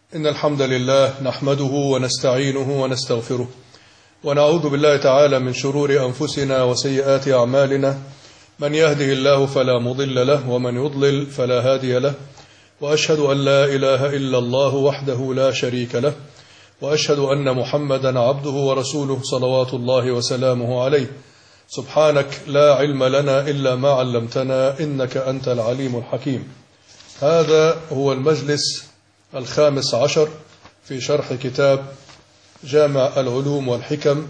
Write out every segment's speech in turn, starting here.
إن الحمد لله نحمده ونستعينه ونستغفره ونعوذ بالله تعالى من شرور أنفسنا وسيئات أعمالنا. من يهده الله فلا مضل له ومن يضلل فلا هادي له، وأشهد أن لا إله إلا الله وحده لا شريك له، وأشهد أن محمدا عبده ورسوله صلوات الله وسلامه عليه. سبحانك لا علم لنا إلا ما علمتنا إنك أنت العليم الحكيم. هذا هو المجلس 15 في شرح كتاب جامع العلوم والحكم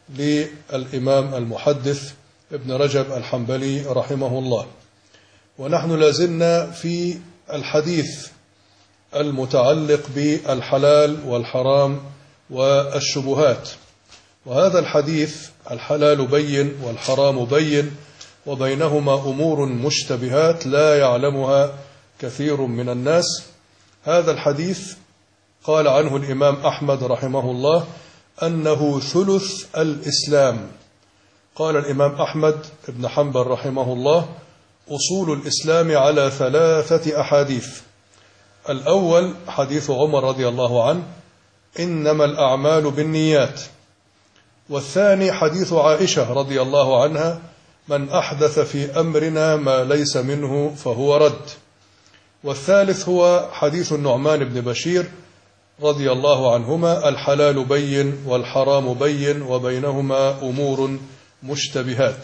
للإمام المحدث ابن رجب الحنبلي رحمه الله، ونحن لازلنا في الحديث المتعلق بالحلال والحرام والشبهات. وهذا الحديث الحلال بين والحرام بين وبينهما أمور مشتبهات لا يعلمها كثير من الناس. هذا الحديث قال عنه الإمام أحمد رحمه الله أنه ثلث الإسلام. قال الإمام أحمد بن حنبل رحمه الله: أصول الإسلام على 3 أحاديث. الأول حديث عمر رضي الله عنه: إنما الأعمال بالنيات. والثاني حديث عائشة رضي الله عنها: من أحدث في أمرنا ما ليس منه فهو رد. والثالث هو حديث النعمان بن بشير رضي الله عنهما: الحلال بين والحرام بين وبينهما أمور مشتبهات.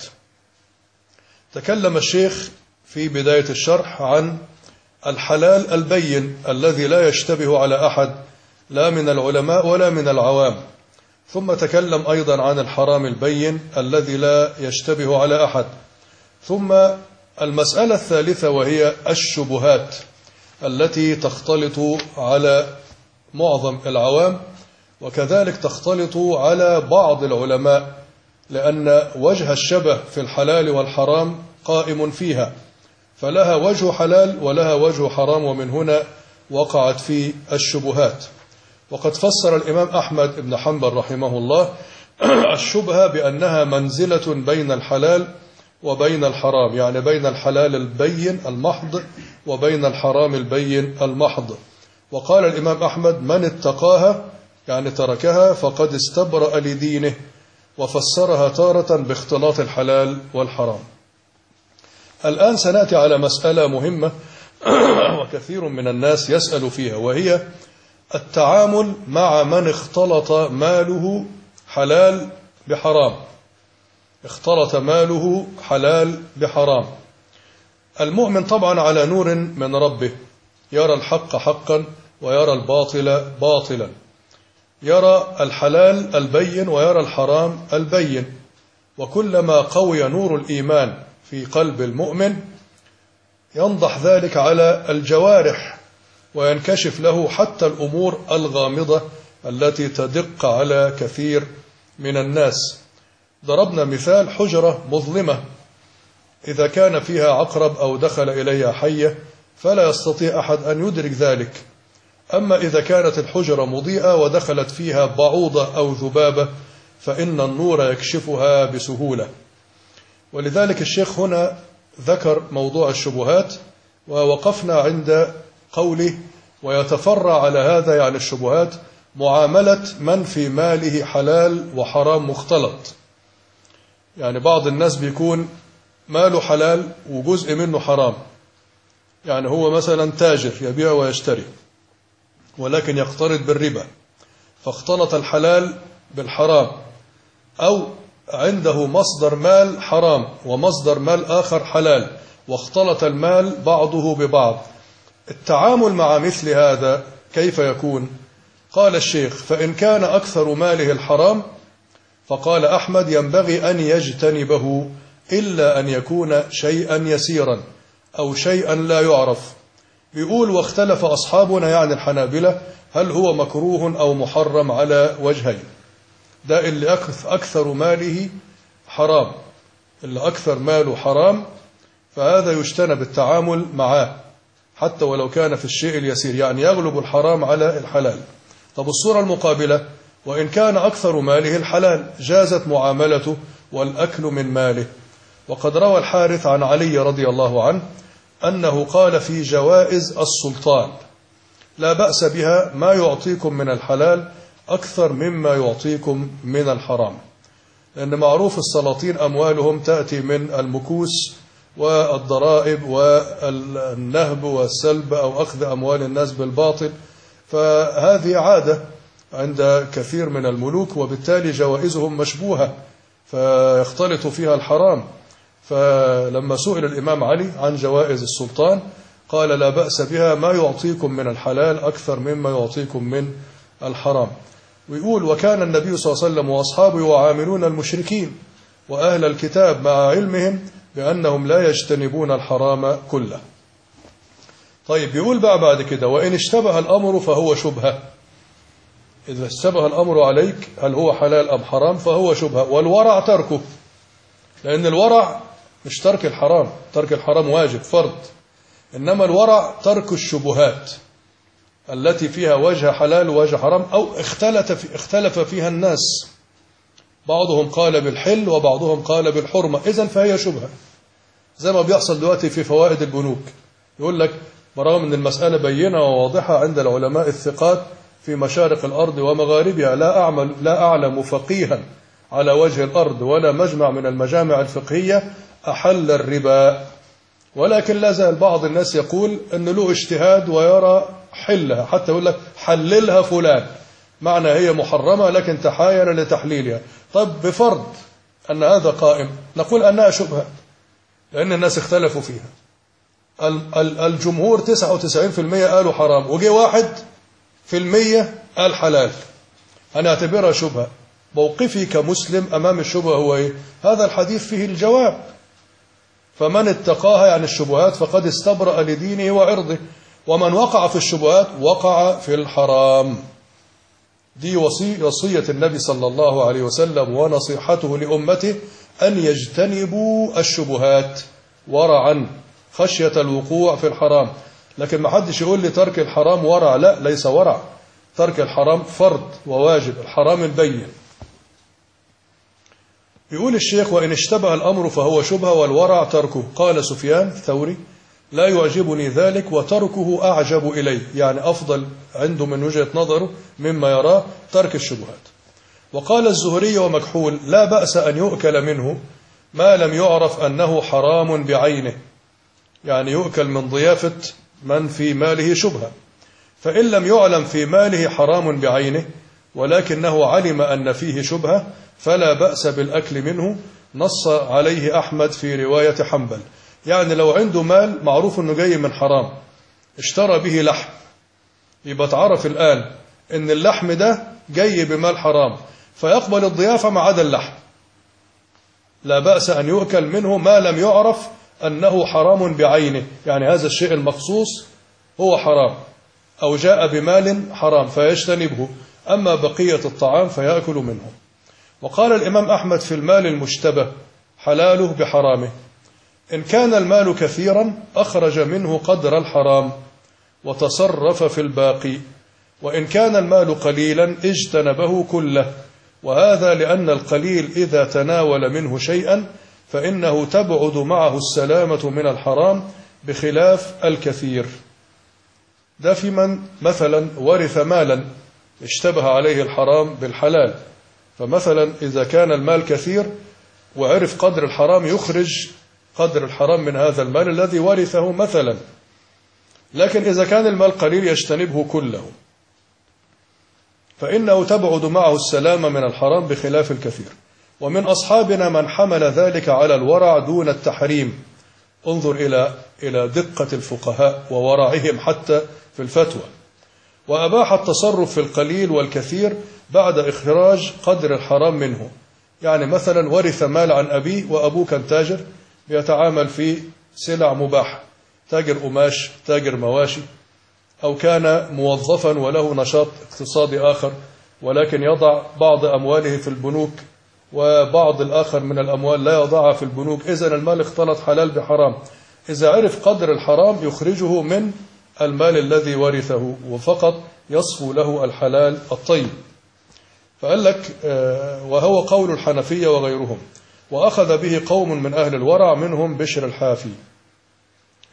تكلم الشيخ في بداية الشرح عن الحلال البين الذي لا يشتبه على أحد لا من العلماء ولا من العوام، ثم تكلم أيضا عن الحرام البين الذي لا يشتبه على أحد، ثم المسألة الثالثة وهي الشبهات التي تختلط على معظم العوام، وكذلك تختلط على بعض العلماء، لأن وجه الشبه في الحلال والحرام قائم فيها، فلها وجه حلال ولها وجه حرام، ومن هنا وقعت في الشبهات. وقد فسر الإمام أحمد بن حنبل رحمه الله الشبهة بأنها منزلة بين الحلال وبين الحرام، يعني بين الحلال البين المحض وبين الحرام البين المحض. وقال الإمام أحمد: من اتقاها يعني تركها فقد استبرأ لدينه، وفسرها تارة باختلاط الحلال والحرام. الآن سنأتي على مسألة مهمة وكثير من الناس يسأل فيها، وهي التعامل مع من اختلط ماله حلال بحرام. اختلط ماله حلال بحرام. المؤمن طبعا على نور من ربه، يرى الحق حقا ويرى الباطل باطلا، يرى الحلال البين ويرى الحرام البين. وكلما قوي نور الإيمان في قلب المؤمن ينضح ذلك على الجوارح، وينكشف له حتى الأمور الغامضة التي تدق على كثير من الناس. ضربنا مثال حجرة مظلمة، إذا كان فيها عقرب أو دخل إليها حية فلا يستطيع أحد أن يدرك ذلك. أما إذا كانت الحجرة مضيئة ودخلت فيها بعوضة أو ذبابة فإن النور يكشفها بسهولة. ولذلك الشيخ هنا ذكر موضوع الشبهات، ووقفنا عند قوله: ويتفرع على هذا، يعني الشبهات معاملة من في ماله حلال وحرام مختلط. يعني بعض الناس بيكون ماله حلال وجزء منه حرام، يعني هو مثلا تاجر يبيع ويشتري ولكن يقترض بالربا، فاختلط الحلال بالحرام، أو عنده مصدر مال حرام ومصدر مال آخر حلال واختلط المال بعضه ببعض. التعامل مع مثل هذا كيف يكون؟ قال الشيخ: فإن كان أكثر ماله الحرام فقال أحمد ينبغي أن يجتنبه، إلا أن يكون شيئا يسيرا أو شيئا لا يعرف. بيقول: واختلف أصحابنا يعني الحنابلة هل هو مكروه أو محرم على وجهين. ده اللي أكثر ماله حرام، اللي أكثر ماله حرام فهذا يجتنب التعامل معه حتى ولو كان في الشيء اليسير، يعني يغلب الحرام على الحلال. طب الصورة المقابلة: وإن كان أكثر ماله الحلال جازت معاملته والأكل من ماله. وقد روى الحارث عن علي رضي الله عنه أنه قال في جوائز السلطان: لا بأس بها ما يعطيكم من الحلال أكثر مما يعطيكم من الحرام، لأن معروف السلاطين أموالهم تأتي من المكوس والضرائب والنهب والسلب أو أخذ أموال الناس بالباطل، فهذه عادة عند كثير من الملوك، وبالتالي جوائزهم مشبوهة فيختلط فيها الحرام. فلما سئل الإمام علي عن جوائز السلطان قال لا بأس بها ما يعطيكم من الحلال أكثر مما يعطيكم من الحرام. ويقول وكان النبي صلى الله عليه وسلم وأصحابه يعاملون المشركين وأهل الكتاب مع علمهم بأنهم لا يجتنبون الحرام كله. طيب يقول بقى بعد كده وإن اشتبه الأمر فهو شبهة. إذا اشتبه الأمر عليك هل هو حلال أم حرام فهو شبهة. والورع تركه، لأن الورع مش ترك الحرام، ترك الحرام واجب فرض، إنما الورع ترك الشبهات التي فيها وجه حلال ووجه حرام أو اختلف فيها الناس، بعضهم قال بالحل وبعضهم قال بالحرمة، إذن فهي شبهة. زي ما بيحصل دلوقتي في فوائد البنوك، يقول لك برغم أن المسألة بينة وواضحة عند العلماء الثقات في مشارق الأرض ومغاربها، لا أعلم فقيها على وجه الأرض ولا مجمع من المجامع الفقهية أحل الربا، ولكن لا زال بعض الناس يقول أن له اجتهاد ويرى حلها، حتى يقول لك حللها فلان، معنى هي محرمة لكن تحايل لتحليلها. طب بفرض أن هذا قائم، نقول أنها شبهة لأن الناس اختلفوا فيها. الجمهور 99% قالوا حرام، وجي 1% قال حلال، هنعتبرها شبهة. موقفي كمسلم أمام الشبهة هو إيه؟ هذا الحديث فيه الجواب، فمن اتقاها يعني الشبهات فقد استبرأ لدينه وعرضه، ومن وقع في الشبهات وقع في الحرام. دي وصية النبي صلى الله عليه وسلم ونصيحته لأمته أن يجتنبوا الشبهات ورعا خشية الوقوع في الحرام. لكن ما حدش يقول لي ترك الحرام ورع، لا، ليس ورع، ترك الحرام فرض وواجب، الحرام البين. يقول الشيخ وإن اشتبه الأمر فهو شبهة والورع تركه. قال سفيان الثوري لا يعجبني ذلك وتركه أعجب إلي، يعني أفضل عنده من وجهة نظره مما يراه ترك الشبهات. وقال الزهري ومكحول لا بأس أن يؤكل منه ما لم يعرف أنه حرام بعينه، يعني يؤكل من ضيافة من في ماله شبهة، فإن لم يعلم في ماله حرام بعينه ولكنه علم أن فيه شبهة فلا بأس بالأكل منه، نص عليه أحمد في رواية حنبل. يعني لو عنده مال معروف أنه جاي من حرام، اشترى به لحم، يبقى تعرف الآن أن اللحم ده جاي بمال حرام، فيقبل الضيافة ما عدا اللحم. لا بأس أن يؤكل منه ما لم يعرف أنه حرام بعينه، يعني هذا الشيء المخصوص هو حرام أو جاء بمال حرام فيجتنبه، أما بقية الطعام فيأكل منه. وقال الإمام أحمد في المال المشتبه حلاله بحرامه، إن كان المال كثيرا أخرج منه قدر الحرام وتصرف في الباقي، وإن كان المال قليلا اجتنبه كله، وهذا لأن القليل إذا تناول منه شيئا فإنه تبعد معه السلامة من الحرام بخلاف الكثير. ده في من مثلا ورث مالا اشتبه عليه الحرام بالحلال، فمثلا إذا كان المال كثير وعرف قدر الحرام يخرج قدر الحرام من هذا المال الذي ورثه مثلا، لكن إذا كان المال قليل يجتنبه كله، فإنه تبعد معه السلامة من الحرام بخلاف الكثير. ومن أصحابنا من حمل ذلك على الورع دون التحريم. انظر إلى دقة الفقهاء وورعهم حتى في الفتوى. وأباح التصرف في القليل والكثير بعد إخراج قدر الحرام منه. يعني مثلا ورث مال عن أبيه وأبوه كان تاجر بيتعامل في سلع مباحة، تاجر قماش، تاجر مواشي، أو كان موظفا وله نشاط اقتصادي آخر ولكن يضع بعض أمواله في البنوك وبعض الآخر من الأموال لا يضعها في البنوك، إذن المال اختلط حلال بحرام. إذا عرف قدر الحرام يخرجه من المال الذي ورثه وفقط يصفو له الحلال الطيب. فقال لك وهو قول الحنفية وغيرهم، وأخذ به قوم من أهل الورع منهم بشر الحافي.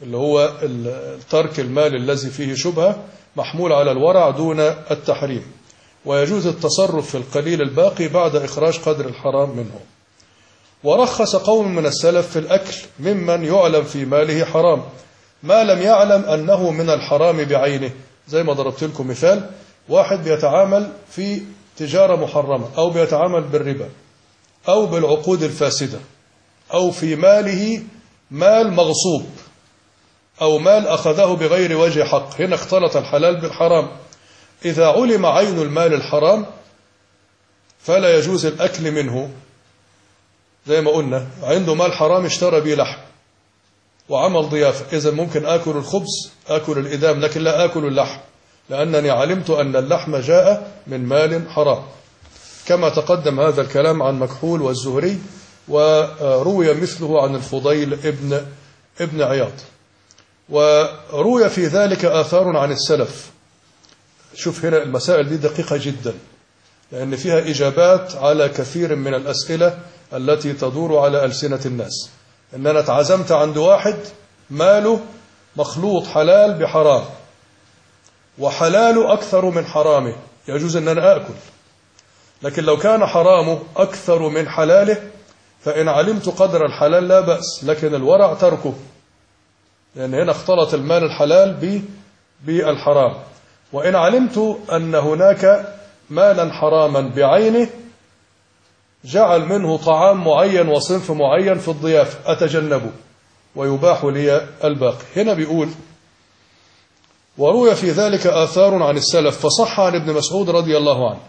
اللي هو ترك المال الذي فيه شبهة محمول على الورع دون التحريم، ويجوز التصرف في القليل الباقي بعد إخراج قدر الحرام منه. ورخص قوم من السلف في الأكل ممن يعلم في ماله حرام ما لم يعلم أنه من الحرام بعينه، زي ما ضربت لكم مثال، واحد بيتعامل في تجارة محرمة أو بيتعامل بالربا أو بالعقود الفاسدة أو في ماله مال مغصوب أو مال أخذه بغير وجه حق، هنا اختلط الحلال بالحرام. إذا علم عين المال الحرام فلا يجوز الأكل منه. زي ما قلنا عنده مال حرام اشترى به لحم وعمل ضيافة، إذا ممكن آكل الخبز آكل الإدام لكن لا آكل اللحم، لأنني علمت أن اللحم جاء من مال حرام، كما تقدم هذا الكلام عن مكحول والزهري، وروي مثله عن الفضيل ابن عياض، وروي في ذلك آثار عن السلف. شوف هنا المسائل دي دقيقة جدا، لأن فيها إجابات على كثير من الأسئلة التي تدور على ألسنة الناس. إن أنا اتعزمت عند واحد ماله مخلوط حلال بحرام وحلاله أكثر من حرامه، يجوز أن أنا أكل، لكن لو كان حرامه أكثر من حلاله فإن علمت قدر الحلال لا بأس، لكن الورع تركه، لأن هنا اختلط المال الحلال بالحرام. وإن علمت أن هناك مالا حراما بعينه جعل منه طعام معين وصنف معين في الضيافة أتجنبه ويباح لي الباقي. هنا بيقول وروي في ذلك آثار عن السلف، فصح عن ابن مسعود رضي الله عنه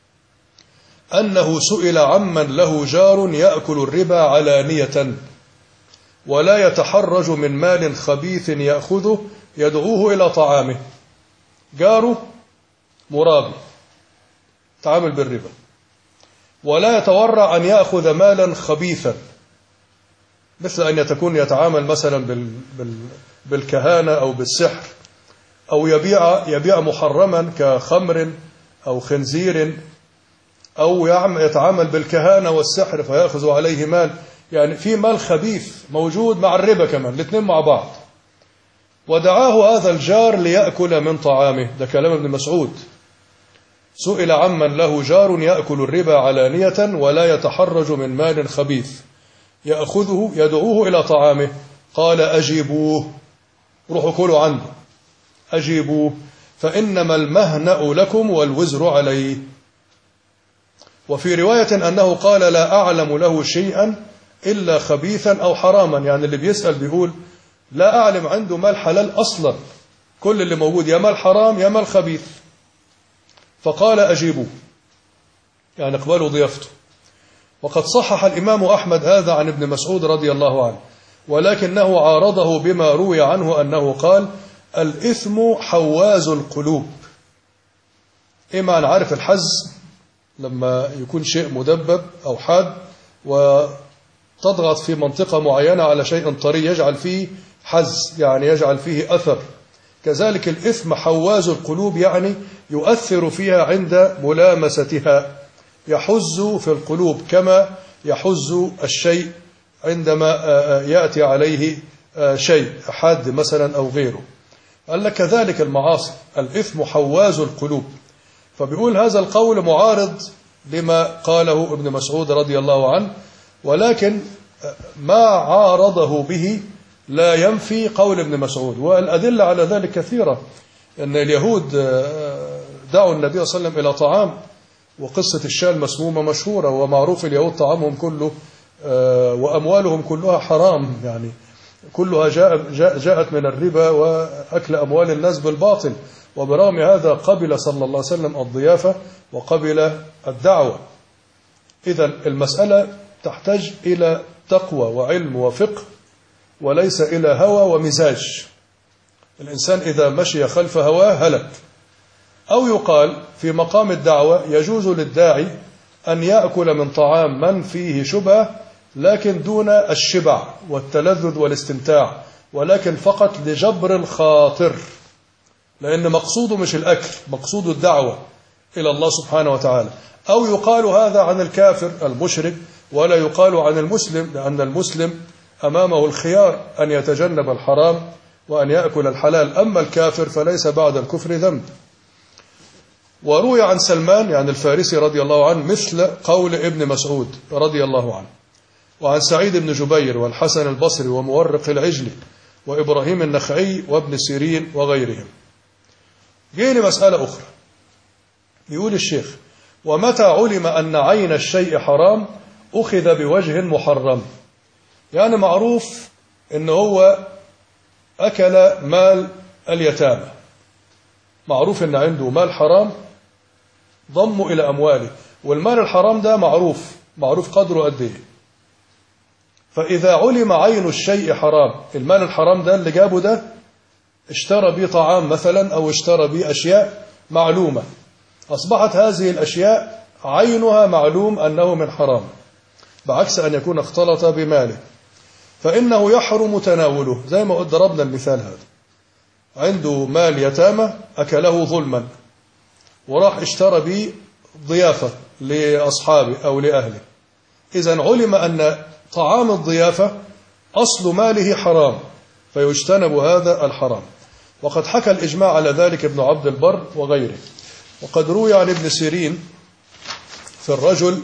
أنه سئل عمن له جار يأكل الربا علانية ولا يتحرج من مال خبيث يأخذه يدعوه إلى طعامه. جاره مرابي تعامل بالربا ولا يتورع أن يأخذ مالا خبيثا، مثل أن يكون يتعامل مثلا بالكهانة أو بالسحر، أو يبيع محرما كخمر أو خنزير، أو يتعامل بالكهانة والسحر فيأخذ عليه مال، يعني في مال خبيث موجود مع الربا كمان، الاثنين مع بعض. ودعاه هذا الجار ليأكل من طعامه، ده كلام ابن مسعود. سئل عمن له جار يأكل الربا علانية ولا يتحرج من مال خبيث يأخذه يدعوه إلى طعامه، قال أجيبوه، روحوا كلوا عنده، أجيبوه فإنما المهنأ لكم والوزر عليه. وفي رواية أنه قال لا أعلم له شيئا إلا خبيثا أو حراما، يعني اللي بيسأل بيقول لا أعلم عنده مال حلال أصلا، كل اللي موجود يا مال حرام يا مال خبيث، فقال أجيبوه، يعني اقبلوا ضيافته. وقد صحح الإمام أحمد هذا عن ابن مسعود رضي الله عنه، ولكنه عارضه بما روي عنه أنه قال الإثم حواز القلوب. إما أن عارف الحز لما يكون شيء مدبب أو حاد وتضغط في منطقة معينة على شيء طري يجعل فيه حز، يعني يجعل فيه أثر، كذلك الإثم حواز القلوب، يعني يؤثر فيها عند ملامستها، يحز في القلوب كما يحز الشيء عندما يأتي عليه شيء حاد مثلا أو غيره. قال لك كذلك المعاصي الإثم حواز القلوب. فبيقول هذا القول معارض لما قاله ابن مسعود رضي الله عنه، ولكن ما عارضه به لا ينفي قول ابن مسعود، والأدلة على ذلك كثيرة. أن اليهود دعوا النبي صلى الله عليه وسلم إلى طعام، وقصة الشاة المسمومة مشهورة، ومعروف اليهود طعامهم كله وأموالهم كلها حرام، يعني كلها جاءت من الربا وأكل أموال الناس بالباطل، وبرغم هذا قبل صلى الله عليه وسلم الضيافة وقبل الدعوة. إذن المسألة تحتاج إلى تقوى وعلم وفقه، وليس إلى هوى ومزاج. الإنسان إذا مشي خلف هواه هلك. أو يقال في مقام الدعوة يجوز للداعي أن يأكل من طعام من فيه شبهة، لكن دون الشبع والتلذذ والاستمتاع، ولكن فقط لجبر الخاطر، لأن مقصوده مش الأكل، مقصود الدعوة إلى الله سبحانه وتعالى. أو يقال هذا عن الكافر المشرك، ولا يقال عن المسلم، لأن المسلم أمامه الخيار أن يتجنب الحرام وأن يأكل الحلال، أما الكافر فليس بعد الكفر ذنب. وروي عن سلمان يعني الفارسي رضي الله عنه مثل قول ابن مسعود رضي الله عنه، وعن سعيد بن جبير والحسن البصري ومورق العجلي وإبراهيم النخعي وابن سيرين وغيرهم. جيني مسألة أخرى، يقول الشيخ: ومتى علم أن عين الشيء حرام أخذ بوجه محرم. يعني معروف إن هو أكل مال اليتامى، معروف إن عنده مال حرام ضمه إلى أمواله، والمال الحرام ده معروف قدره قد إيه. فإذا علم عين الشيء حرام، المال الحرام ده اللي جابه ده اشترى به طعام مثلا أو اشترى به أشياء معلومة، أصبحت هذه الأشياء عينها معلوم أنه من حرام، بعكس أن يكون اختلط بماله، فإنه يحرم تناوله. زي ما ضربنا المثال هذا، عنده مال يتامى أكله ظلما وراح اشترى به ضيافة لأصحابه أو لأهله، إذن علم أن طعام الضيافة أصل ماله حرام فيجتنب هذا الحرام. وقد حكى الإجماع على ذلك ابن عبد البر وغيره. وقد روي عن ابن سيرين في الرجل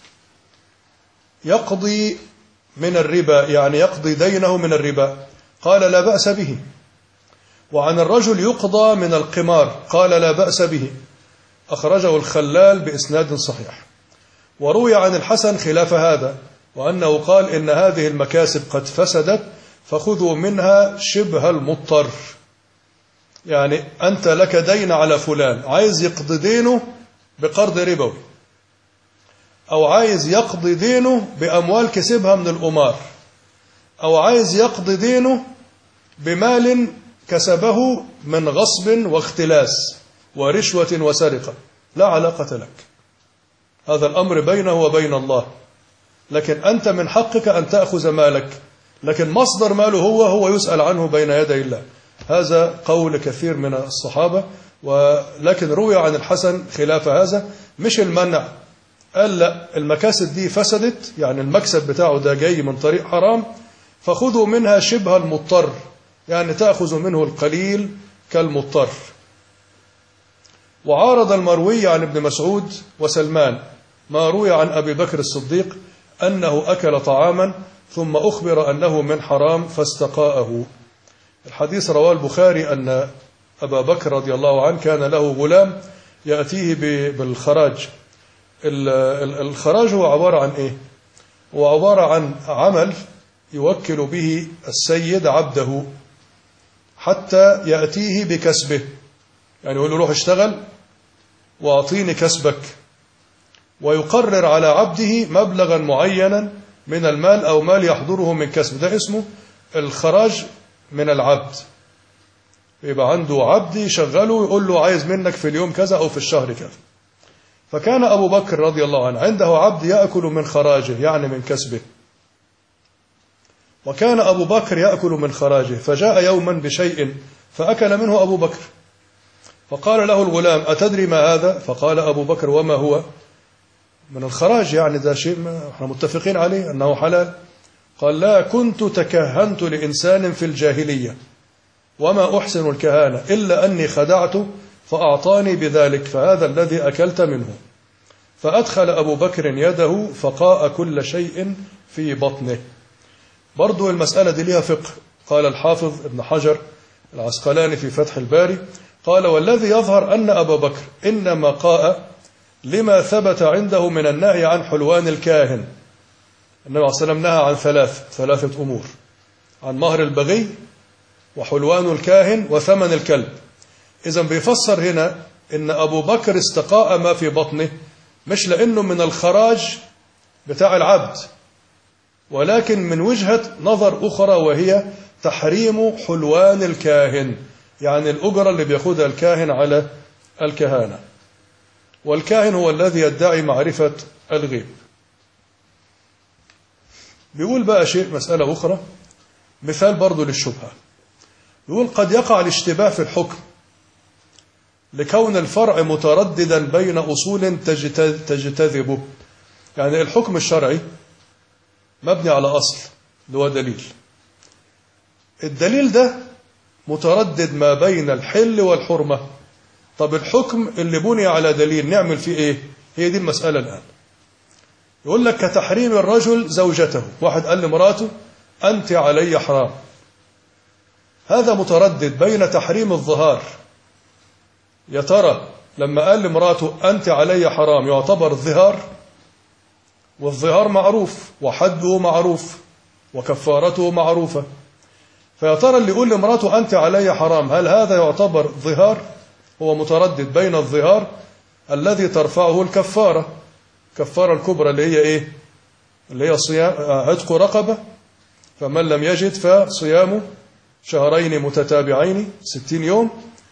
يقضي من الربا، يعني يقضي دينه من الربا، قال لا بأس به. وعن الرجل يقضى من القمار، قال لا بأس به، أخرجه الخلال بإسناد صحيح. وروي عن الحسن خلاف هذا، وأنه قال إن هذه المكاسب قد فسدت فخذوا منها شبه المضطر. يعني أنت لك دين على فلان، عايز يقضي دينه بقرض ربوي، أو عايز يقضي دينه بأموال كسبها من القمار، أو عايز يقضي دينه بمال كسبه من غصب واختلاس ورشوة وسرقة، لا علاقة لك، هذا الأمر بينه وبين الله، لكن أنت من حقك أن تأخذ مالك، لكن مصدر ماله هو يسأل عنه بين يدي الله. هذا قول كثير من الصحابة، ولكن روي عن الحسن خلاف هذا، مش المنع، قال لا، المكاسب دي فسدت، يعني المكسب بتاعه ده جاي من طريق حرام، فخذوا منها شبه المضطر، يعني تأخذ منه القليل كالمضطر. وعارض المروي عن ابن مسعود وسلمان ما روي عن أبي بكر الصديق أنه أكل طعاما ثم أخبر أنه من حرام فاستقاءه. الحديث رواه البخاري أن أبا بكر رضي الله عنه كان له غلام يأتيه بالخراج. الخراج هو عبارة عن إيه؟ هو عبارة عن عمل يوكل به السيد عبده حتى يأتيه بكسبه، يعني يقول له روح اشتغل وأعطيني كسبك، ويقرر على عبده مبلغا معينا من المال أو مال يحضره من كسب، ده اسمه الخراج من العبد. يبقى عنده عبد يشغله يقول له عايز منك في اليوم كذا أو في الشهر كذا. فكان أبو بكر رضي الله عنه عنده عبد يأكل من خراجه، يعني من كسبه، وكان أبو بكر يأكل من خراجه، فجاء يوما بشيء فأكل منه أبو بكر، فقال له الغلام أتدري ما هذا؟ فقال أبو بكر وما هو؟ من الخراج، يعني ده شيء احنا متفقين عليه أنه حلال. قال لا، كنت تكهنت لإنسان في الجاهلية وما أحسن الكهانة إلا أني خدعت فأعطاني بذلك، فهذا الذي أكلت منه. فأدخل أبو بكر يده فقاء كل شيء في بطنه. برضو المسألة دي لها فقه. قال الحافظ ابن حجر العسقلاني في فتح الباري، قال والذي يظهر أن أبا بكر إنما قاء لما ثبت عنده من النهي عن حلوان الكاهن. النبي عليه الصلاة والسلام نهى عن ثلاثة أمور: عن مهر البغي وحلوان الكاهن وثمن الكلب. إذن بيفسر هنا إن أبو بكر استقاء ما في بطنه مش لأنه من الخراج بتاع العبد، ولكن من وجهة نظر أخرى، وهي تحريم حلوان الكاهن، يعني الأجرة اللي بيأخذها الكاهن على الكهانة، والكاهن هو الذي يدعي معرفة الغيب. بيقول بقى شيء، مسألة أخرى، مثال برضو للشبهة. يقول قد يقع الاشتباه في الحكم لكون الفرع مترددا بين أصول تجتذبه، يعني الحكم الشرعي مبني على أصل، اللي هو دليل. الدليل ده متردد ما بين الحل والحرمة. طب الحكم اللي بني على دليل نعمل فيه ايه؟ هي دي المسألة الآن. يقول لك كتحريم الرجل زوجته، واحد قال لمراته أنت علي حرام، هذا متردد بين تحريم الظهار، يا ترى لما قال لمراته أنت علي حرام يعتبر الظهار، والظهار معروف وحده معروف وكفارته معروفة، فيا ترى اللي يقول لمراته أنت علي حرام هل هذا يعتبر ظهار؟ هو متردد بين الظهار الذي ترفعه الكفارة، كفارة الكبرى اللي هي إيه؟ اللي هي صيام عتق رقبة، فمن لم يجد فصيام شهرين متتابعين 60 يوم،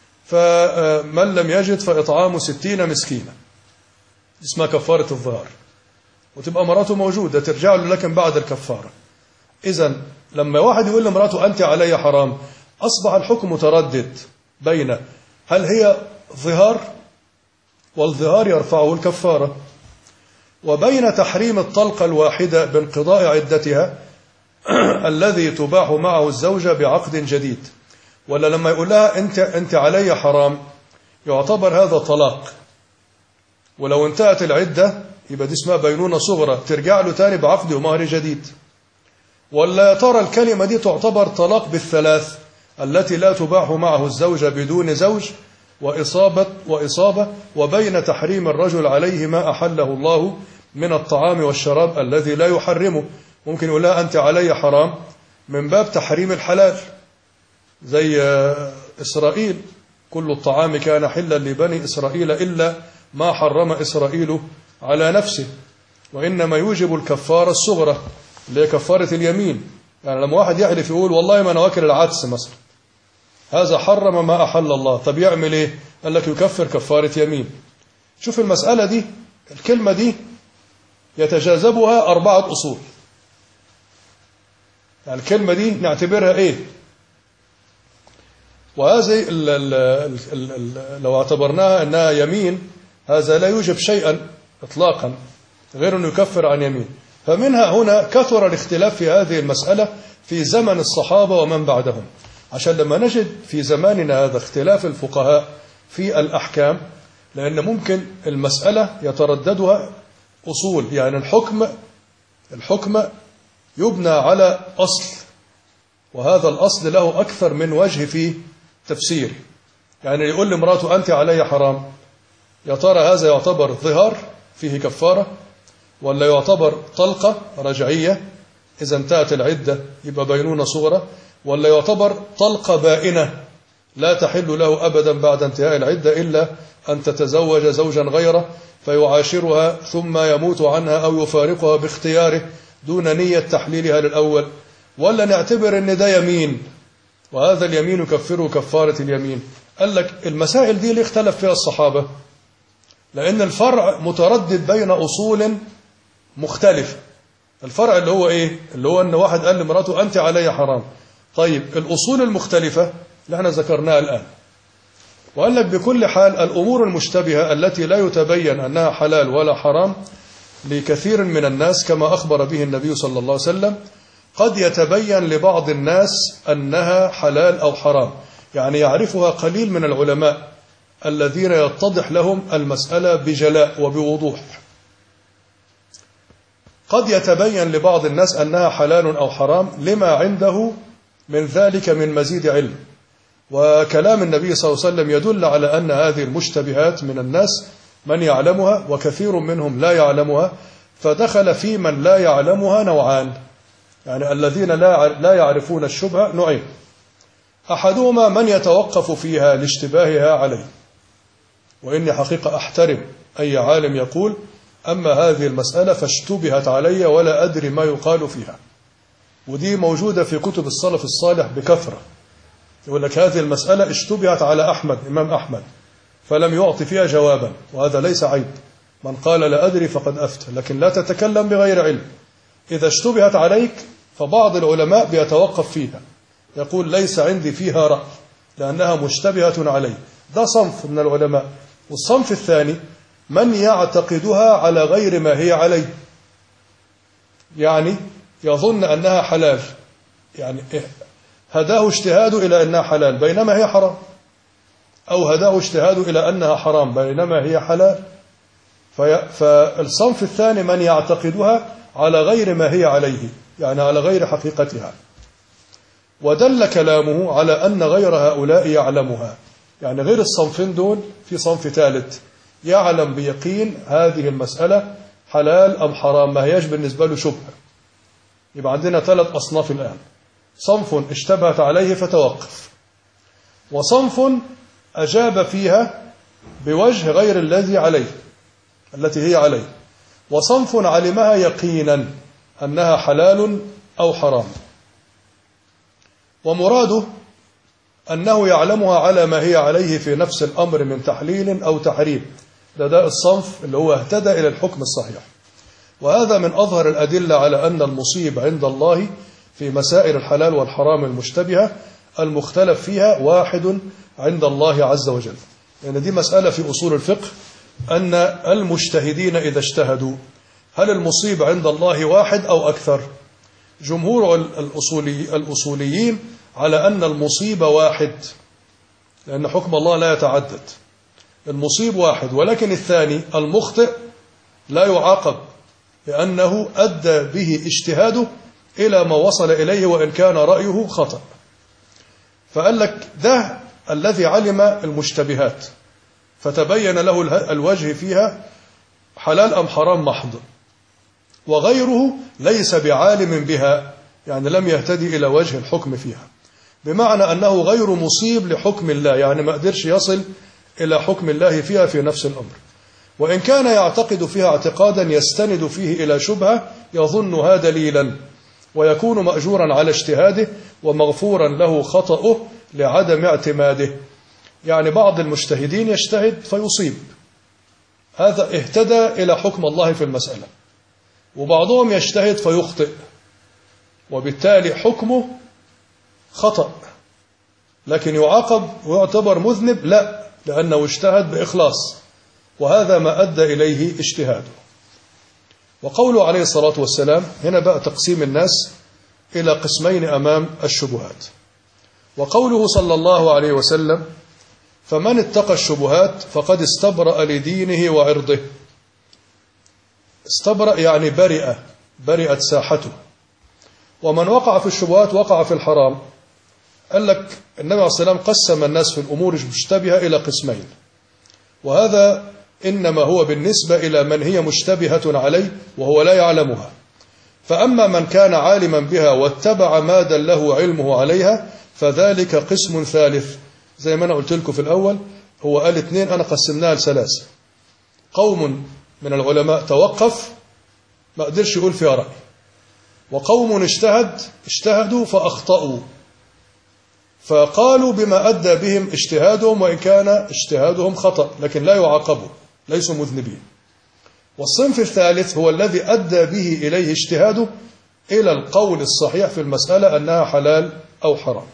فمن لم يجد فإطعام 60 مسكينا، اسمها كفارة الظهار، وتبقى مراته موجودة ترجع له لكن بعد الكفارة. إذن لما واحد يقول لمراته أنت علي حرام أصبح الحكم متردد بين هل هي ظهار والظهار يرفعه الكفارة، وبين تحريم الطلقة الواحدة بانقضاء عدتها الذي تباح معه الزوجة بعقد جديد. ولا لما يقول لها أنت علي حرام يعتبر هذا طلاق، ولو انتهت العدة يبقى دي اسمها بينونة صغرى ترجع له تاني بعقد ومهر جديد. ولا يا ترى الكلمة دي تعتبر طلاق بالثلاث التي لا تباح معه الزوجة بدون زوج وإصابة، وبين تحريم الرجل عليه ما أحله الله من الطعام والشراب الذي لا يحرمه. ممكن يقول لها أنت علي حرام من باب تحريم الحلال، زي إسرائيل كل الطعام كان حلا لبني إسرائيل إلا ما حرم إسرائيل على نفسه، وإنما يوجب الكفارة الصغرى اللي هي كفارة اليمين. يعني لما واحد يحلف يقول والله ما أنا واكل العدس مثلا، هذا حرم ما أحل الله، طب يعمل إيه؟ قال لك يكفر كفارة يمين. شوف المسألة دي، الكلمة دي يتجاذبها 4 أصول. يعني الكلمة دي نعتبرها إيه؟ وهذه لو اعتبرناها أنها يمين هذا لا يوجب شيئا إطلاقا غير أنه يكفر عن يمين. فمنها هنا كثر الاختلاف في هذه المسألة في زمن الصحابة ومن بعدهم، عشان لما نجد في زماننا هذا اختلاف الفقهاء في الأحكام، لأن ممكن المسألة يترددها أصول. يعني الحكم يبنى على أصل، وهذا الأصل له أكثر من وجه في تفسير. يعني يقول لمراته أنت علي حرام، يا ترى هذا يعتبر ظهار فيه كفارة، ولا يعتبر طلقة رجعية إذا انتهت العدة يبقى بينونة صغرى، ولا يعتبر طلقة بائنة لا تحل له أبدا بعد انتهاء العدة إلا أن تتزوج زوجا غيره فيعاشرها ثم يموت عنها أو يفارقها باختياره دون نية تحليلها للأول، ولا نعتبر أن ده يمين وهذا اليمين يكفره كفارة اليمين. قال لك المسائل دي اللي اختلف فيها الصحابة لأن الفرع متردد بين أصول مختلفة. الفرع اللي هو إيه؟ اللي هو أن واحد قال لمراته أنت علي حرام. طيب الأصول المختلفة اللي احنا ذكرناها الآن، وقال لك بكل حال الأمور المشتبهة التي لا يتبين أنها حلال ولا حرام لكثير من الناس كما أخبر به النبي صلى الله عليه وسلم قد يتبين لبعض الناس أنها حلال أو حرام، يعني يعرفها قليل من العلماء الذين يتضح لهم المسألة بجلاء وبوضوح. قد يتبين لبعض الناس أنها حلال أو حرام لما عنده من ذلك من مزيد علم، وكلام النبي صلى الله عليه وسلم يدل على أن هذه المشتبهات من الناس من يعلمها وكثير منهم لا يعلمها، فدخل في من لا يعلمها نوعان، يعني الذين لا يعرفون الشبهة نوعين. أحدهما من يتوقف فيها لاشتباهها عليه، وإني حقيقة أحترم أي عالم يقول أما هذه المسألة فاشتبهت علي ولا أدري ما يقال فيها، ودي موجودة في كتب السلف الصالح بكثرة. يقول لك هذه المسألة اشتبهت على أحمد إمام أحمد فلم يعطي فيها جوابا، وهذا ليس عيب، من قال لا أدري فقد أفتى، لكن لا تتكلم بغير علم. إذا اشتبهت عليك فبعض العلماء بيتوقف فيها يقول ليس عندي فيها رأي لأنها مشتبهة علي، ده صنف من العلماء. والصنف الثاني من يعتقدها على غير ما هي عليه، يعني يظن أنها حلال، يعني هداه اجتهاده إلى أنها حلال بينما هي حرام، أو هداه اجتهاده إلى أنها حرام بينما هي حلال. فالصنف الثاني من يعتقدها على غير ما هي عليه، يعني على غير حقيقتها، ودل كلامه على أن غير هؤلاء يعلمها. يعني غير الصنفين دول في صنف ثالث يعلم بيقين هذه المسألة حلال أم حرام، ما هياش بالنسبة له شبهة. يبقى عندنا 3 أصناف الآن: صنف اشتبهت عليه فتوقف، وصنف أجاب فيها بوجه غير الذي عليه التي هي عليه، وصنف علمها يقينا أنها حلال أو حرام. ومراده أنه يعلمها على ما هي عليه في نفس الأمر من تحليل أو تحريم. ده الصنف اللي هو اهتدى إلى الحكم الصحيح. وهذا من أظهر الأدلة على أن المصيب عند الله في مسائل الحلال والحرام المشتبهة المختلف فيها واحد عند الله عز وجل. يعني دي مسألة في أصول الفقه، أن المجتهدين إذا اجتهدوا هل المصيب عند الله واحد أو أكثر؟ جمهور الأصوليين على أن المصيب واحد، لأن حكم الله لا يتعدد. المصيب واحد، ولكن الثاني المخطئ لا يعاقب لأنه أدى به اجتهاده إلى ما وصل إليه وإن كان رأيه خطأ. فقال لك ده الذي علم المشتبهات فتبين له الوجه فيها حلال أم حرام محض، وغيره ليس بعالم بها، يعني لم يهتدي إلى وجه الحكم فيها، بمعنى أنه غير مصيب لحكم الله، يعني ما قدرش يصل إلى حكم الله فيها في نفس الأمر، وإن كان يعتقد فيها اعتقادا يستند فيه إلى شبهة يظنها دليلا، ويكون مأجورا على اجتهاده ومغفورا له خطأه لعدم اعتماده. يعني بعض المجتهدين يجتهد فيصيب، هذا اهتدى إلى حكم الله في المسألة، وبعضهم يجتهد فيخطئ وبالتالي حكمه خطأ، لكن يعاقب ويعتبر مذنب؟ لا، لأنه اجتهد بإخلاص، وهذا ما أدى إليه اجتهاده. وقوله عليه الصلاة والسلام هنا بقى تقسيم الناس إلى قسمين أمام الشبهات. وقوله صلى الله عليه وسلم: فمن اتقى الشبهات فقد استبرأ لدينه وعرضه. استبرأ يعني برئت ساحته. ومن وقع في الشبهات وقع في الحرام. قال لك النبي عليه الصلاة والسلام قسم الناس في الأمور المشتبهة إلى قسمين، وهذا إنما هو بالنسبة إلى من هي مشتبهة عليه وهو لا يعلمها. فأما من كان عالما بها واتبع ما دله علمه عليها فذلك قسم ثالث. زي ما أنا قلت لكم في الأول، هو قال 2، أنا قسمناها ل3. قوم من العلماء توقف ما قدرش يقول فيها رأي، وقوم اجتهدوا فأخطأوا، فقالوا بما أدى بهم اجتهادهم وإن كان اجتهادهم خطأ، لكن لا يعاقبوا، ليسوا مذنبين. والصنف الثالث هو الذي أدى به إليه اجتهاده إلى القول الصحيح في المسألة أنها حلال أو حرام.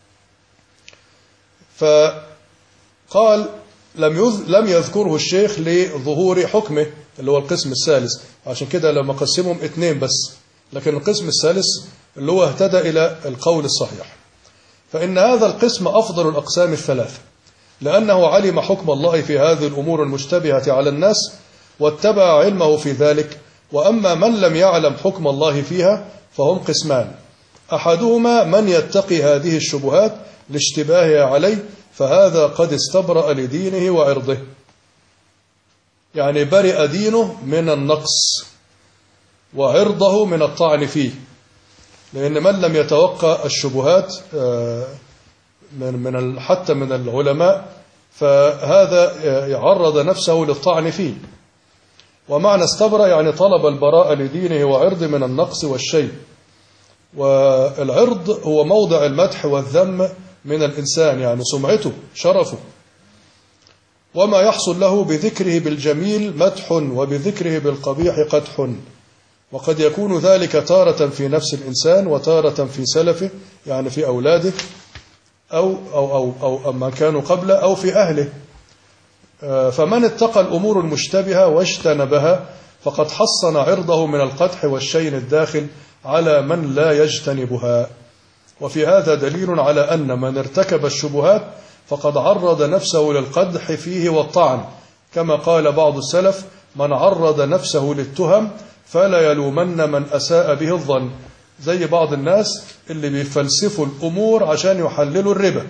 فقال لم يذكره الشيخ لظهور حكمه اللي هو القسم الثالث، عشان كده لما قسمهم 2 بس، لكن القسم الثالث اللي هو اهتدى إلى القول الصحيح. فإن هذا القسم أفضل الأقسام ال3، لأنه علم حكم الله في هذه الأمور المشتبهة على الناس واتبع علمه في ذلك. وأما من لم يعلم حكم الله فيها فهم قسمان: أحدهما من يتقي هذه الشبهات لاشتباهها عليه، فهذا قد استبرأ لدينه وعرضه، يعني برئ دينه من النقص وعرضه من الطعن فيه. لأن من لم يتوقع الشبهات حتى من العلماء فهذا يعرض نفسه للطعن فيه. ومعنى استبرأ يعني طلب البراءة لدينه وعرضه من النقص والشيء. والعرض هو موضع المدح والذم من الإنسان، يعني سمعته شرفه، وما يحصل له بذكره بالجميل مدح وبذكره بالقبيح قدح. وقد يكون ذلك تارة في نفس الإنسان وتارة في سلفه، يعني في أولاده أو ما كانوا قبله أو في أهله. فمن اتقى الأمور المشتبهة واجتنبها فقد حصن عرضه من القدح والشين الداخل على من لا يجتنبها. وفي هذا دليل على أن من ارتكب الشبهات فقد عرض نفسه للقدح فيه والطعن، كما قال بعض السلف: من عرض نفسه للتهم فلا يلومن من أساء به الظن. زي بعض الناس اللي بيفلسفوا الأمور عشان يحللوا الربا،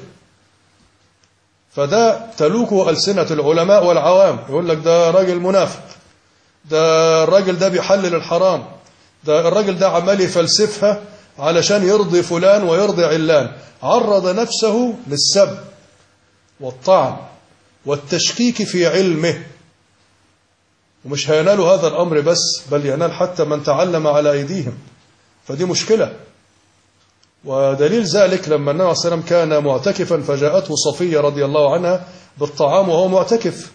فده تلوكه ألسنة العلماء والعوام، يقول لك ده راجل منافق، ده الراجل ده بيحلل الحرام، ده الراجل ده عمال يفلسفها علشان يرضي فلان ويرضي علان. عرض نفسه للسب والطعن والتشكيك في علمه، ومش هينال هذا الأمر بس، بل ينال حتى من تعلم على أيديهم، فدي مشكلة. ودليل ذلك لما النبي صلى الله عليه وسلم كان معتكفا فجاءته صفية رضي الله عنها بالطعام وهو معتكف،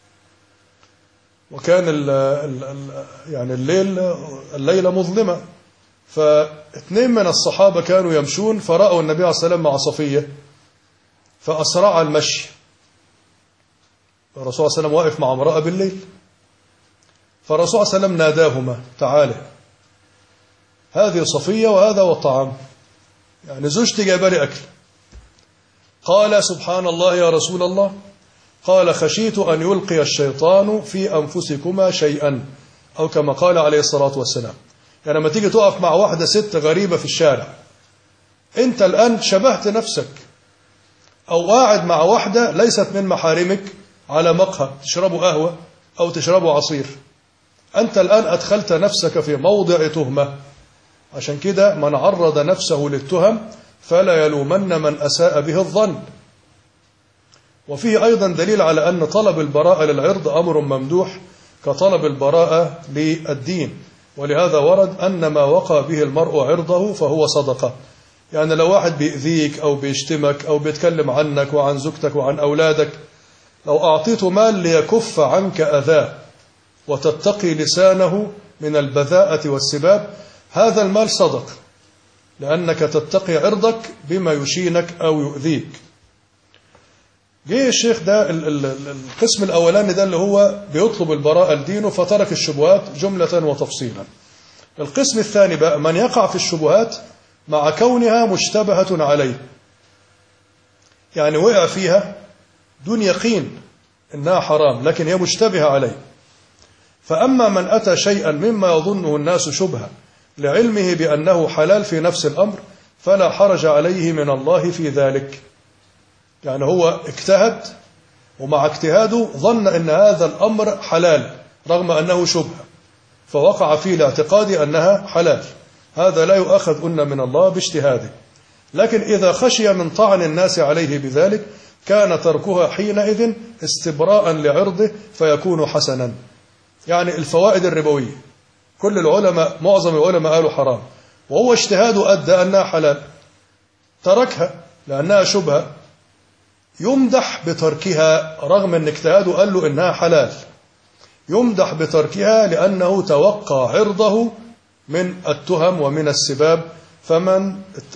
وكان يعني الليلة مظلمة، فاثنين من الصحابة كانوا يمشون فرأوا النبي عليه الصلاة والسلام مع صفية فأسرع المشي. الرسول صلى الله عليه وسلم واقف مع امرأة بالليل، فالرسول صلى الله عليه وسلم ناداهما: تعالى، هذه صفية وهذا هو الطعام، يعني زوجتي جايبه لي أكل. قال: سبحان الله يا رسول الله. قال: خشيت أن يلقي الشيطان في أنفسكما شيئا، أو كما قال عليه الصلاة والسلام. يعني لما تيجي تقف مع واحدة ست غريبة في الشارع، أنت الآن شبهت نفسك، أو قاعد مع واحدة ليست من محارمك على مقهى تشربوا قهوة أو تشربوا عصير، أنت الآن أدخلت نفسك في موضع تهمة. عشان كده من عرض نفسه للتهم فلا يلومن من أساء به الظن. وفيه أيضا دليل على أن طلب البراءة للعرض أمر ممدوح كطلب البراءة للدين، ولهذا ورد أن ما وقى به المرء عرضه فهو صدقة. يعني لو واحد بيأذيك أو بيشتمك أو بيتكلم عنك وعن زوجتك وعن أولادك، لو أعطيته مال ليكف عنك أذاه وتتقي لسانه من البذاءة والسباب، هذا المال صدق، لأنك تتقي عرضك بما يشينك أو يؤذيك. جه الشيخ ده القسم الأولاني ده اللي هو بيطلب البراءة لدينه فترك الشبهات جملة وتفصيلا. القسم الثاني بقى من يقع في الشبهات مع كونها مشتبهة عليه، يعني وقع فيها دون يقين إنها حرام لكن هي مشتبهة عليه. فأما من أتى شيئا مما يظنه الناس شبهة لعلمه بأنه حلال في نفس الأمر فلا حرج عليه من الله في ذلك. يعني هو اجتهد ومع اجتهاده ظن أن هذا الأمر حلال رغم أنه شبهة، فوقع فيه الاعتقاد أنها حلال، هذا لا يؤخذ من الله باجتهاده. لكن إذا خشي من طعن الناس عليه بذلك كان تركها حينئذ استبراء لعرضه فيكون حسنا. يعني الفوائد الربوية كل العلماء معظم العلماء قالوا حرام، وهو اجتهاده أدى أنها حلال، تركها لأنها شبهة، يمدح بتركها رغم أن اجتهاده قال له إنها حلال، يمدح بتركها لأنه توقى عرضه من التهم ومن السباب. فمن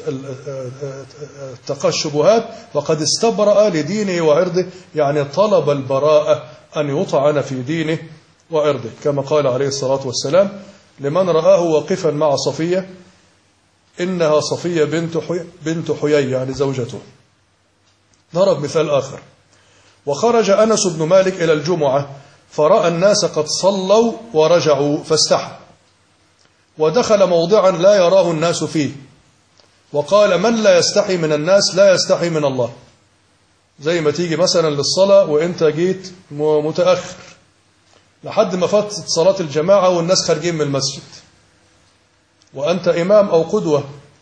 اتقى الشبهات وقد استبرأ لدينه وعرضه، يعني طلب البراءة أن يطعن في دينه وعرضه، كما قال عليه الصلاة والسلام لمن رآه واقفا مع صفية: إنها صفية بنت حيي، يعني زوجته. ضرب مثال آخر: وخرج أنس بن مالك إلى الجمعة فرأى الناس قد صلوا ورجعوا فاستحى، ودخل موضعا لا يراه الناس فيه، وقال: من لا يستحي من الناس لا يستحي من الله. زي ما تيجي مثلا للصلاة وانت جيت متأخر لحد ما فاتت صلاة الجماعة والناس خارجين من المسجد، وأنت إمام أو قدوة،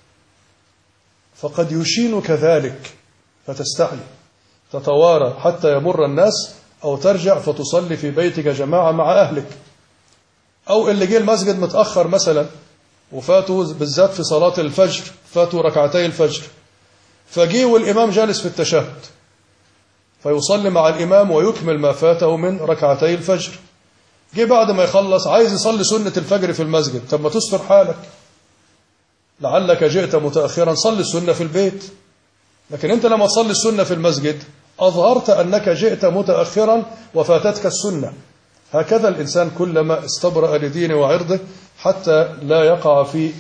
فقد يشينك ذلك فتستحي تتوارى حتى يمر الناس، أو ترجع فتصلي في بيتك جماعة مع أهلك. أو اللي جه المسجد متأخر مثلا وفاتوا بالذات في صلاة الفجر، فاتوا ركعتي الفجر، فجي والإمام جالس في التشهد فيصلي مع الإمام ويكمل ما فاته من ركعتي الفجر. جه بعد ما يخلص عايز يصلي سنة الفجر في المسجد، طب ما تستر حالك، لعلك جئت متأخرا، صلي السنة في البيت. لكن أنت لما تصلي السنة في المسجد أظهرت أنك جئت متأخرا وفاتتك السنة. هكذا الإنسان كلما استبرأ لدينه وعرضه حتى لا يقع في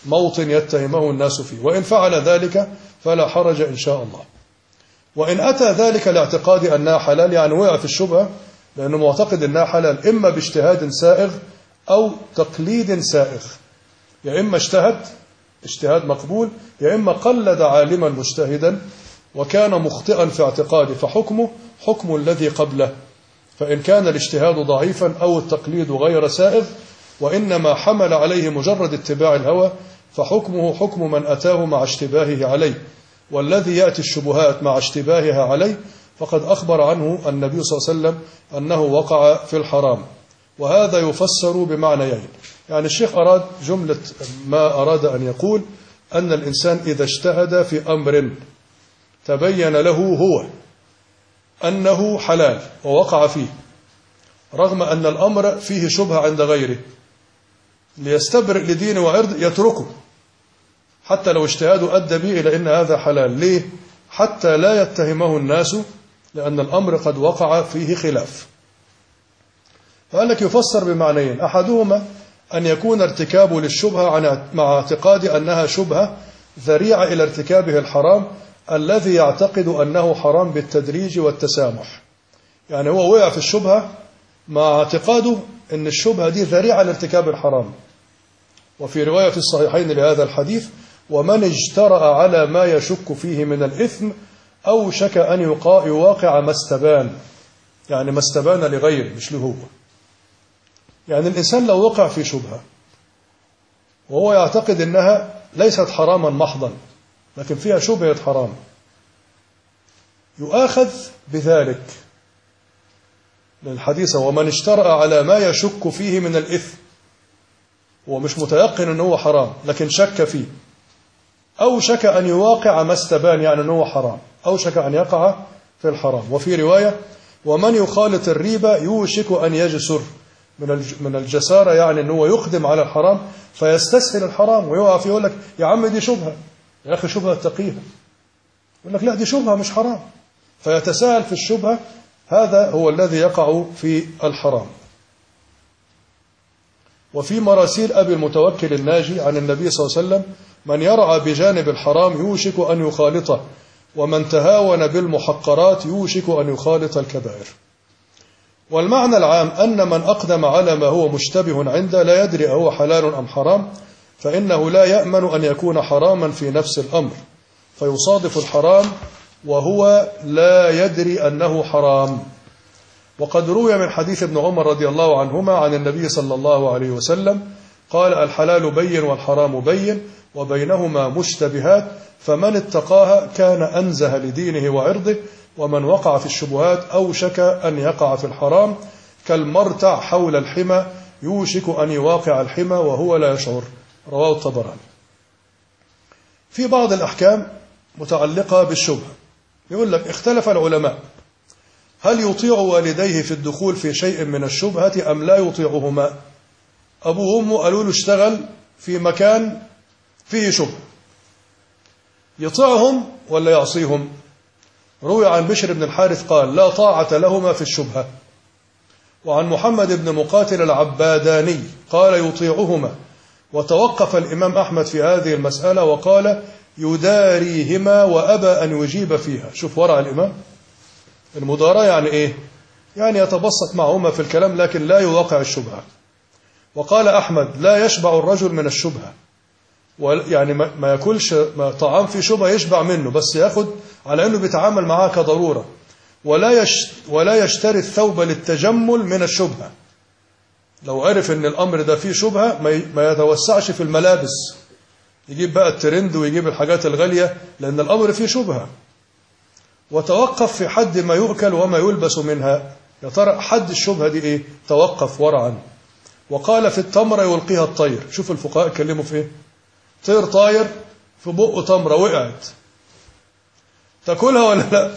موطن يتهمه الناس فيه، وإن فعل ذلك فلا حرج إن شاء الله. وإن أتى ذلك لاعتقاد أنها حلال، يعني وقع في الشبهة لأنه معتقد أنها حلال إما باجتهاد سائغ أو تقليد سائغ، يا إما اجتهاد مقبول، يا إما قلد عالما مجتهدا وكان مخطئا في اعتقاده، فحكمه حكم الذي قبله. فإن كان الاجتهاد ضعيفا أو التقليد غير سائغ وإنما حمل عليه مجرد اتباع الهوى، فحكمه حكم من أتاه مع اشتباهه عليه. والذي يأتي الشبهات مع اشتباهها عليه فقد أخبر عنه النبي صلى الله عليه وسلم أنه وقع في الحرام. وهذا يفسر بمعنيين، يعني الشيخ أراد جملة ما أراد أن يقول أن الإنسان إذا اجتهد في أمر تبين له هو أنه حلال ووقع فيه رغم أن الأمر فيه شبهة عند غيره، ليستبرئ لدينه وعرض يتركه حتى لو اجتهاده أدى به إلى أن هذا حلال. ليه؟ حتى لا يتهمه الناس، لأن الأمر قد وقع فيه خلاف. فقال لك يفسر بمعنيين، أحدهما أن يكون ارتكابه للشبهة مع اعتقاد أنها شبهة ذريعة إلى ارتكابه الحرام الذي يعتقد أنه حرام بالتدريج والتسامح، يعني هو وقع في الشبهة مع اعتقاده أن الشبهة دي ذريعة لارتكاب الحرام. وفي رواية في الصحيحين لهذا الحديث: ومن اجترأ على ما يشك فيه من الإثم أوشك أن يواقع ما استبان، يعني ما استبان لغيره مش له هو. يعني الإنسان لو وقع في شبهة وهو يعتقد أنها ليست حراما محضا لكن فيها شبهة حرام، يؤاخذ بذلك للحديث: ومن اجترأ على ما يشك فيه من الإثم، ومش متيقن أنه حرام لكن شك فيه، أوشك أن يواقع ما استبان، يعني أنه حرام، أوشك أن يقع في الحرام. وفي رواية: ومن يخالط الريبة يوشك أن يجسر، من الجسارة يعني أنه يقدم على الحرام فيستسهل الحرام ويقع فيه. يقول لك: يا عم دي شبهة، يا أخي شبهة تقيها. يقول لك: لا دي شبهة مش حرام، فيتساهل في الشبهة. هذا هو الذي يقع في الحرام. وفي مراسيل أبي المتوكل الناجي عن النبي صلى الله عليه وسلم: من يرعى بجانب الحرام يوشك أن يخالطه، ومن تهاون بالمحقرات يوشك أن يخالط الكبائر. والمعنى العام أن من أقدم على ما هو مشتبه عنده لا يدري أهو حلال أم حرام، فإنه لا يأمن أن يكون حراما في نفس الأمر، فيصادف الحرام وهو لا يدري أنه حرام. وقد روي من حديث ابن عمر رضي الله عنهما عن النبي صلى الله عليه وسلم قال: الحلال بين والحرام بين وبينهما مشتبهات، فمن اتقاها كان أنزه لدينه وعرضه، ومن وقع في الشبهات أوشك أن يقع في الحرام، كالمرتع حول الحمى يوشك أن يواقع الحمى وهو لا يشعر. رواه الطبراني. في بعض الأحكام متعلقة بالشبهة، يقول لك: اختلف العلماء هل يطيع والديه في الدخول في شيء من الشبهة أم لا يطيعهما؟ أبوه وأمه قالوا له اشتغل في مكان فيه شبهة، يطيعهم ولا يعصيهم؟ روي عن بشر بن الحارث قال: لا طاعة لهما في الشبهة. وعن محمد بن مقاتل العباداني قال: يطيعهما. وتوقف الإمام أحمد في هذه المسألة وقال: يداريهما وأبى أن يجيب فيها. شوف ورع الإمام، المداراة يعني إيه؟ يعني يتبسط معهما في الكلام لكن لا يواقع الشبهة. وقال أحمد: لا يشبع الرجل من الشبهة، يعني ما يأكلش طعام فيه شبهة يشبع منه، بس يأخذ على أنه بيتعامل معاه كضرورة. ولا يشتري الثوب للتجمل من الشبهة، لو عرف أن الأمر ده فيه شبهة ما يتوسعش في الملابس، يجيب بقى الترند ويجيب الحاجات الغالية لأن الأمر فيه شبهة. وتوقف في حد ما يؤكل وما يلبس منها، يا ترى حد الشبهة دي إيه؟ توقف ورعا. وقال: في التمرة يلقيها الطير. شوف الفقهاء اتكلموا في إيه؟ طير طاير في بقه تمرة وقعت، تاكلها ولا لا؟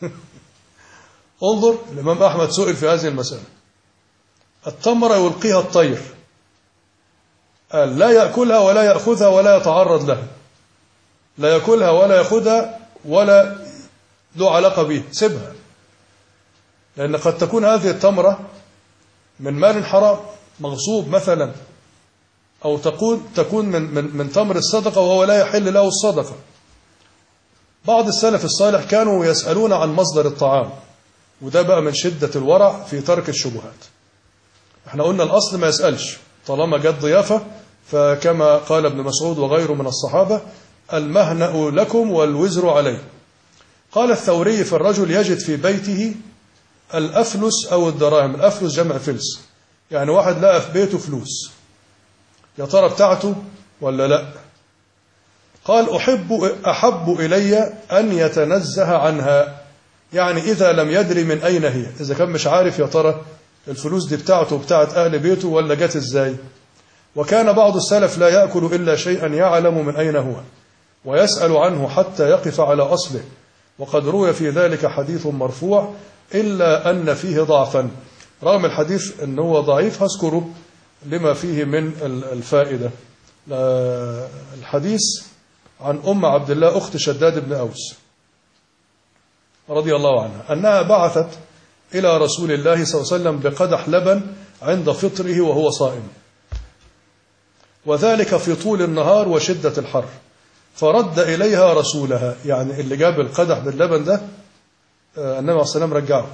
انظر، الإمام أحمد سئل في هذه المسألة: التمرة يلقيها الطير، قال: لا يأكلها ولا يأخذها ولا يتعرض لها، لا يأكلها ولا يأخذها ولا له علاقة به، سيبها، لأن قد تكون هذه التمرة من مال حرام مغصوب مثلا، أو تكون من تمر الصدقة وهو لا يحل له الصدقة. بعض السلف الصالح كانوا يسألون عن مصدر الطعام، وده بقى من شدة الورع في ترك الشبهات. احنا قلنا الأصل ما يسألش طالما جت ضيافة، فكما قال ابن مسعود وغيره من الصحابة: المهنأ لكم والوزر عليه. قال الثوري: في الرجل يجد في بيته الأفلس أو الدراهم. الأفلس جمع فلس، يعني واحد لقى في بيته فلوس، يا ترى بتاعته ولا لا؟ قال: أحب إلي أن يتنزه عنها، يعني إذا لم يدري من أين هي، إذا كان مش عارف يا ترى الفلوس دي بتاعته وبتاعت أهل بيته ولا جت إزاي. وكان بعض السلف لا يأكل إلا شيئا يعلم من أين هو، ويسأل عنه حتى يقف على أصله. وقد روي في ذلك حديث مرفوع إلا أن فيه ضعفا. رغم الحديث أنه ضعيف هذكره لما فيه من الفائدة. الحديث عن أم عبد الله أخت شداد بن أوس رضي الله عنها أنها بعثت إلى رسول الله صلى الله عليه وسلم بقدح لبن عند فطره وهو صائم، وذلك في طول النهار وشدة الحر، فرد إليها رسولها، يعني اللي جاب القدح باللبن ده النبي عليه الصلاة والسلام رجعه: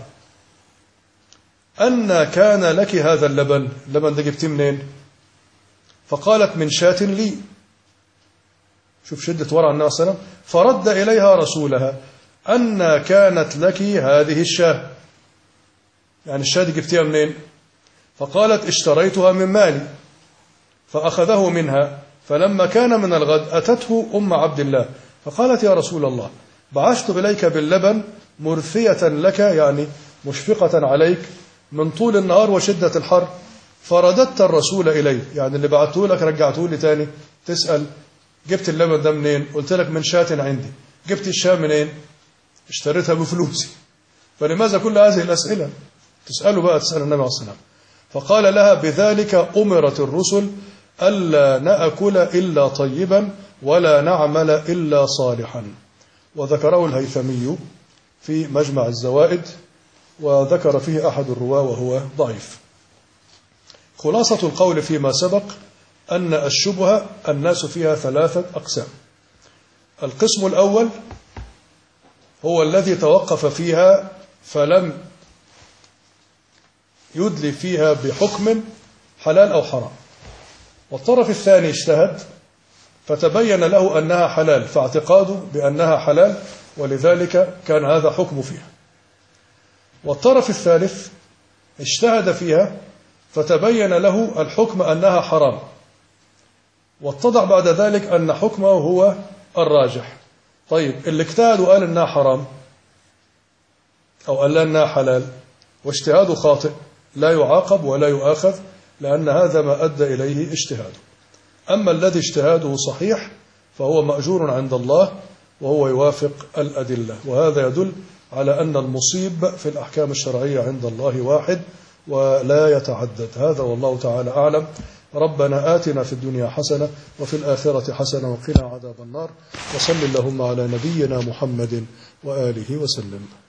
أن كان لك هذا اللبن ده جبتيه منين؟ فقالت: من شاة لي. شوف شدة ورع النبي صلى الله عليه وسلم. فرد إليها رسولها: أن كانت لك هذه الشاة، يعني الشاة دي جبتيها منين؟ فقالت: اشتريتها من مالي. فأخذه منها. فلما كان من الغد أتته أم عبد الله فقالت: يا رسول الله، بعثت إليك باللبن مرثية لك، يعني مشفقة عليك من طول النهار وشدة الحر، فرددت الرسول إلي، يعني اللي بعته لك رجعته لي تاني. تسأل جبت اللبن ده منين؟ قلت لك من شاة عندي. جبت الشاة منين؟ اشتريتها بفلوسي. فلماذا كل هذه الأسئلة؟ تسأل النبي عليه الصلاة والسلام. فقال لها: بذلك أمرت الرسل ألا نأكل إلا طيبا ولا نعمل إلا صالحا. وذكره الهيثمي في مجمع الزوائد، وذكر فيه أحد الرواة وهو ضعيف. خلاصة القول فيما سبق أن الشبهة الناس فيها 3 أقسام. القسم الأول هو الذي توقف فيها فلم يدلي فيها بحكم حلال أو حرام. والطرف الثاني اجتهد فتبين له أنها حلال، فاعتقاده بأنها حلال، ولذلك كان هذا حكم فيها. والطرف الثالث اجتهد فيها فتبين له الحكم أنها حرام، واتضح بعد ذلك أن حكمه هو الراجح. طيب اللي اجتهد وقال أنها حرام أو قال أنها حلال واجتهاده خاطئ لا يعاقب ولا يؤاخذ، لأن هذا ما أدى إليه اجتهاده. أما الذي اجتهاده صحيح فهو مأجور عند الله وهو يوافق الأدلة. وهذا يدل على أن المصيب في الأحكام الشرعية عند الله واحد ولا يتعدد. هذا والله تعالى أعلم. ربنا آتنا في الدنيا حسنة وفي الآخرة حسنة وقنا عذاب النار. وصل اللهم على نبينا محمد وآله وسلم.